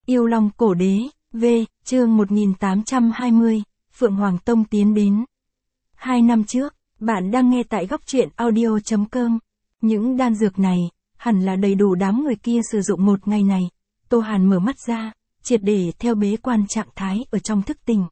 Yêu Long Cổ Đế, V, chương 1820, Phượng Hoàng Tông tiến đến. 2 năm trước, bạn đang nghe tại góc truyện audio.com. Những đan dược này, hẳn là đầy đủ đám người kia sử dụng một ngày này. Tô Hàn mở mắt ra, triệt để theo bế quan trạng thái ở trong thức tỉnh.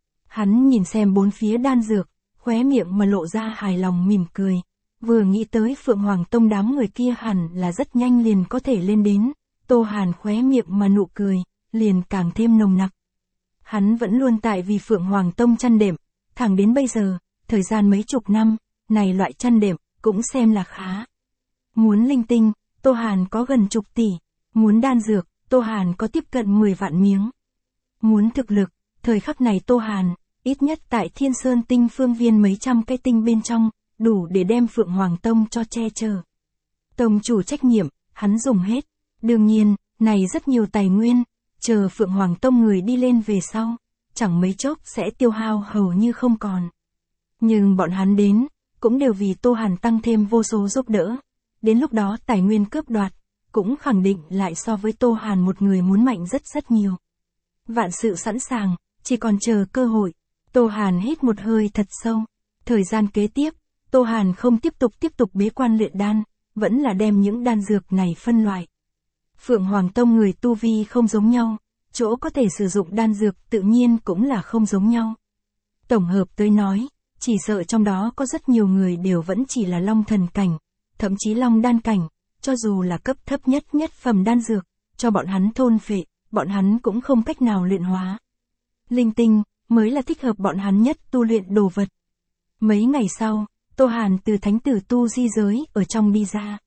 Hắn nhìn xem bốn phía đan dược, khóe miệng mà lộ ra hài lòng mỉm cười. Vừa nghĩ tới Phượng Hoàng Tông đám người kia hẳn là rất nhanh liền có thể lên đến. Tô Hàn khóe miệng mà nụ cười, liền càng thêm nồng nặc. Hắn vẫn luôn tại vì Phượng Hoàng Tông chăn đệm, thẳng đến bây giờ, thời gian mấy chục năm, này loại chăn đệm, cũng xem là khá. Muốn linh tinh, Tô Hàn có gần chục tỷ, muốn đan dược, Tô Hàn có tiếp cận 10 vạn miếng. Muốn thực lực, thời khắc này Tô Hàn, ít nhất tại Thiên Sơn Tinh phương viên mấy trăm cái tinh bên trong, đủ để đem Phượng Hoàng Tông cho che chở. Tông chủ trách nhiệm, hắn dùng hết. Đương nhiên, này rất nhiều tài nguyên, chờ Phượng Hoàng Tông người đi lên về sau, chẳng mấy chốc sẽ tiêu hao hầu như không còn. Nhưng bọn hắn đến, cũng đều vì Tô Hàn tăng thêm vô số giúp đỡ. Đến lúc đó tài nguyên cướp đoạt, cũng khẳng định lại so với Tô Hàn một người muốn mạnh rất nhiều. Vạn sự sẵn sàng, chỉ còn chờ cơ hội. Tô Hàn hít một hơi thật sâu. Thời gian kế tiếp, Tô Hàn không tiếp tục bế quan luyện đan, vẫn là đem những đan dược này phân loại. Phượng Hoàng Tông người tu vi không giống nhau, chỗ có thể sử dụng đan dược tự nhiên cũng là không giống nhau. Tổng hợp tới nói, chỉ sợ trong đó có rất nhiều người đều vẫn chỉ là long thần cảnh, thậm chí long đan cảnh, cho dù là cấp thấp nhất phẩm đan dược, cho bọn hắn thôn phệ, bọn hắn cũng không cách nào luyện hóa. Linh tinh, mới là thích hợp bọn hắn nhất tu luyện đồ vật. Mấy ngày sau, Tô Hàn từ thánh tử tu di giới ở trong đi ra.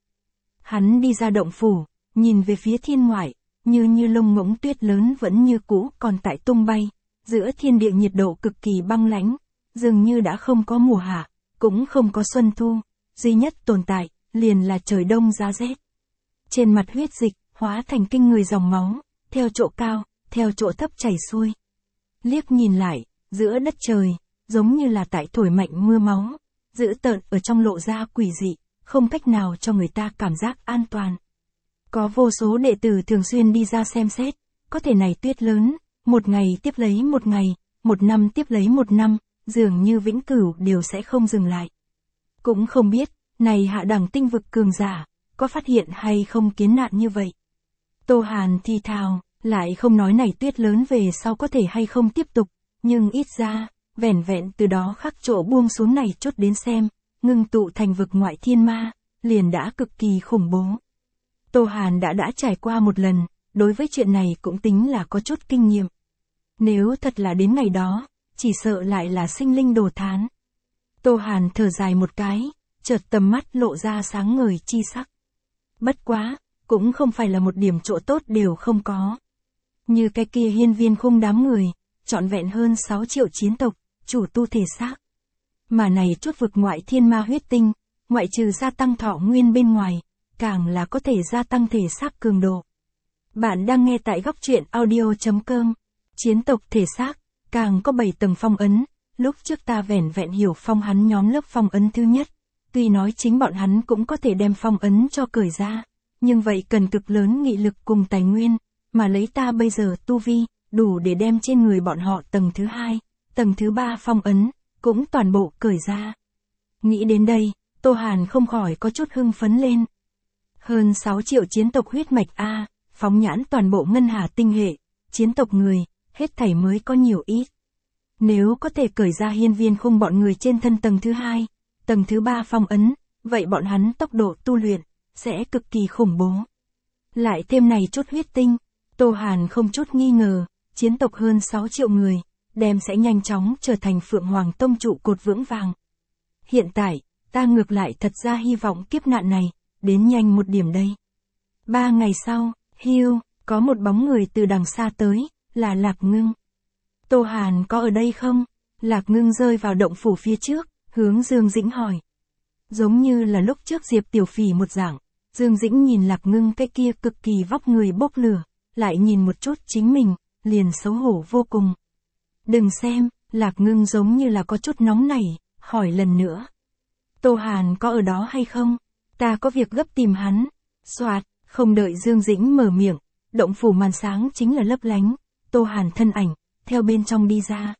Hắn đi ra động phủ, nhìn về phía thiên ngoại, như lông ngỗng tuyết lớn vẫn như cũ còn tại tung bay, giữa thiên địa nhiệt độ cực kỳ băng lãnh, dường như đã không có mùa hạ, cũng không có xuân thu, duy nhất tồn tại, liền là trời đông giá rét. Trên mặt huyết dịch, hóa thành kinh người dòng máu, theo chỗ cao, theo chỗ thấp chảy xuôi. Liếc nhìn lại, giữa đất trời, giống như là tại thổi mạnh mưa máu, dữ tợn ở trong lộ ra quỷ dị, không cách nào cho người ta cảm giác an toàn. Có vô số đệ tử thường xuyên đi ra xem xét, có thể này tuyết lớn, một ngày tiếp lấy một ngày, một năm tiếp lấy một năm, dường như vĩnh cửu đều sẽ không dừng lại. Cũng không biết, này hạ đẳng tinh vực cường giả, có phát hiện hay không kiến nạn như vậy. Tô Hàn thi thào, lại không nói này tuyết lớn về sau có thể hay không tiếp tục, nhưng ít ra, vẻn vẹn từ đó khắc chỗ buông xuống này chốt đến xem, ngưng tụ thành vực ngoại thiên ma, liền đã cực kỳ khủng bố. Tô Hàn đã trải qua một lần, đối với chuyện này cũng tính là có chút kinh nghiệm. Nếu thật là đến ngày đó, chỉ sợ lại là sinh linh đồ thán. Tô Hàn thở dài một cái, chợt tầm mắt lộ ra sáng ngời chi sắc. Bất quá, cũng không phải là một điểm chỗ tốt đều không có. Như cái kia hiên viên khung đám người, trọn vẹn hơn 6 triệu chiến tộc, chủ tu thể xác. Mà này chút vực ngoại thiên ma huyết tinh, ngoại trừ gia tăng thọ nguyên bên ngoài, càng là có thể gia tăng thể xác cường độ. Bạn đang nghe tại góc truyện audio.com. Chiến tộc thể xác, càng có 7 tầng phong ấn, lúc trước ta vẻn vẹn hiểu phong hắn nhóm lớp phong ấn thứ nhất. Tuy nói chính bọn hắn cũng có thể đem phong ấn cho cởi ra, nhưng vậy cần cực lớn nghị lực cùng tài nguyên, mà lấy ta bây giờ tu vi, đủ để đem trên người bọn họ tầng thứ 2, tầng thứ 3 phong ấn, cũng toàn bộ cởi ra. Nghĩ đến đây, Tô Hàn không khỏi có chút hưng phấn lên. Hơn 6 triệu chiến tộc huyết mạch A, phóng nhãn toàn bộ ngân hà tinh hệ, chiến tộc người, hết thảy mới có nhiều ít. Nếu có thể cởi ra hiên viên khung bọn người trên thân tầng thứ 2, tầng thứ 3 phong ấn, vậy bọn hắn tốc độ tu luyện, sẽ cực kỳ khủng bố. Lại thêm này chút huyết tinh, Tô Hàn không chút nghi ngờ, chiến tộc hơn 6 triệu người, đem sẽ nhanh chóng trở thành Phượng Hoàng Tông trụ cột vững vàng. Hiện tại, ta ngược lại thật ra hy vọng kiếp nạn này, đến nhanh một điểm đây. 3 ngày sau, có một bóng người từ đằng xa tới, là Lạc Ngưng. Tô Hàn có ở đây không? Lạc Ngưng rơi vào động phủ phía trước, hướng Dương Dĩnh hỏi. Giống như là lúc trước Diệp Tiểu Phỉ một dạng, Dương Dĩnh nhìn Lạc Ngưng cái kia cực kỳ vóc người bốc lửa, lại nhìn một chút chính mình, liền xấu hổ vô cùng. Đừng xem, Lạc Ngưng giống như là có chút nóng nảy, hỏi lần nữa. Tô Hàn có ở đó hay không? Ta có việc gấp tìm hắn. Soạt, không đợi Dương Dĩnh mở miệng, động phủ màn sáng chính là lấp lánh, Tô Hàn thân ảnh, theo bên trong đi ra.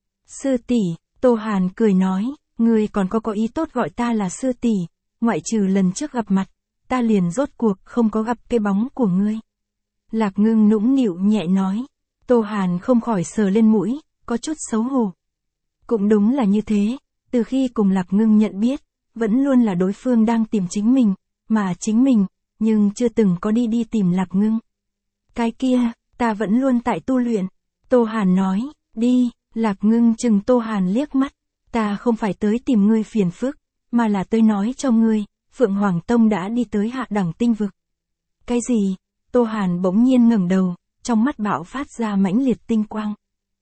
Sư tỷ, Tô Hàn cười nói, ngươi còn có ý tốt gọi ta là sư tỷ, ngoại trừ lần trước gặp mặt, ta liền rốt cuộc không có gặp cái bóng của ngươi. Lạc Ngưng nũng nịu nhẹ nói, Tô Hàn không khỏi sờ lên mũi, có chút xấu hổ. Cũng đúng là như thế, từ khi cùng Lạc Ngưng nhận biết, vẫn luôn là đối phương đang tìm chính mình, mà chính mình, nhưng chưa từng có đi tìm Lạc Ngưng. Cái kia, ta vẫn luôn tại tu luyện. Tô Hàn nói, đi, Lạc Ngưng chừng Tô Hàn liếc mắt, ta không phải tới tìm ngươi phiền phức, mà là tới nói cho ngươi, Phượng Hoàng Tông đã đi tới hạ đẳng tinh vực. Cái gì? Tô Hàn bỗng nhiên ngẩng đầu, trong mắt bạo phát ra mãnh liệt tinh quang.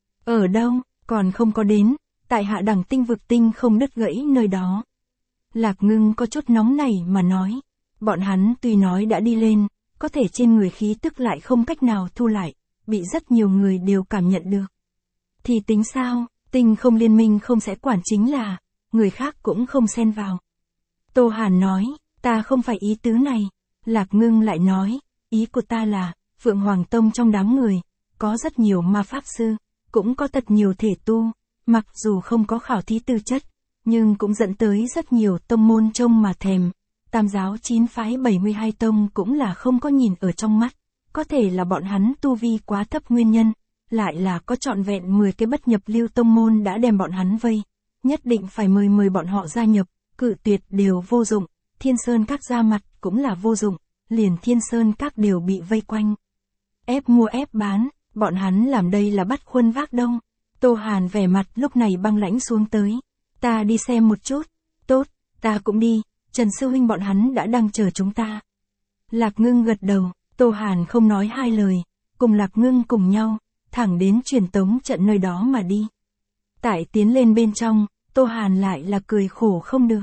Ở đâu, còn không có đến, tại hạ đẳng tinh vực tinh không đứt gãy nơi đó. Lạc Ngưng có chút nóng nảy mà nói, bọn hắn tuy nói đã đi lên, có thể trên người khí tức lại không cách nào thu lại, bị rất nhiều người đều cảm nhận được. Thì tính sao, tinh không liên minh không sẽ quản chính là, người khác cũng không xen vào. Tô Hàn nói, ta không phải ý tứ này. Lạc Ngưng lại nói, ý của ta là, Phượng Hoàng Tông trong đám người, có rất nhiều ma pháp sư, cũng có thật nhiều thể tu, mặc dù không có khảo thí tư chất, nhưng cũng dẫn tới rất nhiều tông môn trông mà thèm. Tam giáo 9 phái 72 tông cũng là không có nhìn ở trong mắt, có thể là bọn hắn tu vi quá thấp nguyên nhân, lại là có trọn vẹn 10 cái bất nhập lưu tông môn đã đem bọn hắn vây, nhất định phải mời bọn họ gia nhập, cự tuyệt đều vô dụng, Thiên Sơn Các ra mặt cũng là vô dụng, liền Thiên Sơn Các đều bị vây quanh. Ép mua ép bán, bọn hắn làm đây là bắt khuân vác đông. Tô Hàn vẻ mặt lúc này băng lãnh xuống tới. Ta đi xem một chút. Tốt, ta cũng đi, Trần Sư Huynh bọn hắn đã đang chờ chúng ta. Lạc Ngưng gật đầu, Tô Hàn không nói hai lời, cùng Lạc Ngưng cùng nhau, thẳng đến truyền tống trận nơi đó mà đi. Tại tiến lên bên trong, Tô Hàn lại là cười khổ không được.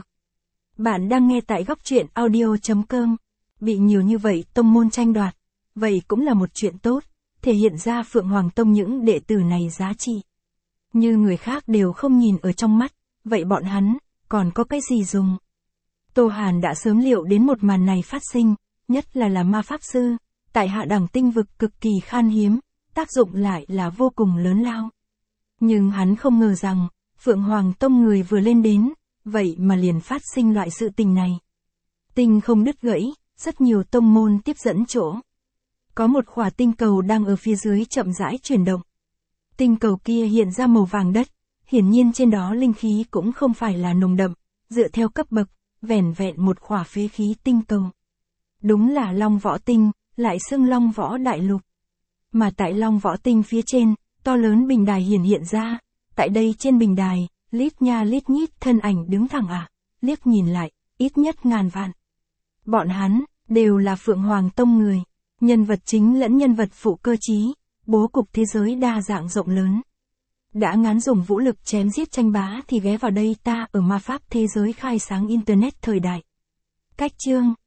Bạn đang nghe tại góc truyện audio.com. Bị nhiều như vậy tông môn tranh đoạt, vậy cũng là một chuyện tốt, thể hiện ra Phượng Hoàng Tông những đệ tử này giá trị. Như người khác đều không nhìn ở trong mắt, vậy bọn hắn, còn có cái gì dùng? Tô Hàn đã sớm liệu đến một màn này phát sinh, nhất là ma pháp sư, tại hạ đẳng tinh vực cực kỳ khan hiếm, tác dụng lại là vô cùng lớn lao. Nhưng hắn không ngờ rằng, Phượng Hoàng Tông người vừa lên đến, vậy mà liền phát sinh loại sự tình này. Tinh không đứt gãy, rất nhiều tông môn tiếp dẫn chỗ. Có một khỏa tinh cầu đang ở phía dưới chậm rãi chuyển động. Tinh cầu kia hiện ra màu vàng đất, hiển nhiên trên đó linh khí cũng không phải là nồng đậm, dựa theo cấp bậc, vẻn vẹn một khỏa phế khí tinh cầu. Đúng là Long Võ Tinh, lại xưng Long Võ Đại Lục. Mà tại Long Võ Tinh phía trên, to lớn bình đài hiện ra, tại đây trên bình đài, lít nha lít nhít thân ảnh đứng thẳng liếc nhìn lại, ít nhất ngàn vạn. Bọn hắn, đều là Phượng Hoàng Tông người, nhân vật chính lẫn nhân vật phụ cơ trí, bố cục thế giới đa dạng rộng lớn. Đã ngán dùng vũ lực chém giết tranh bá thì ghé vào đây ta ở ma pháp thế giới khai sáng Internet thời đại. Cách chương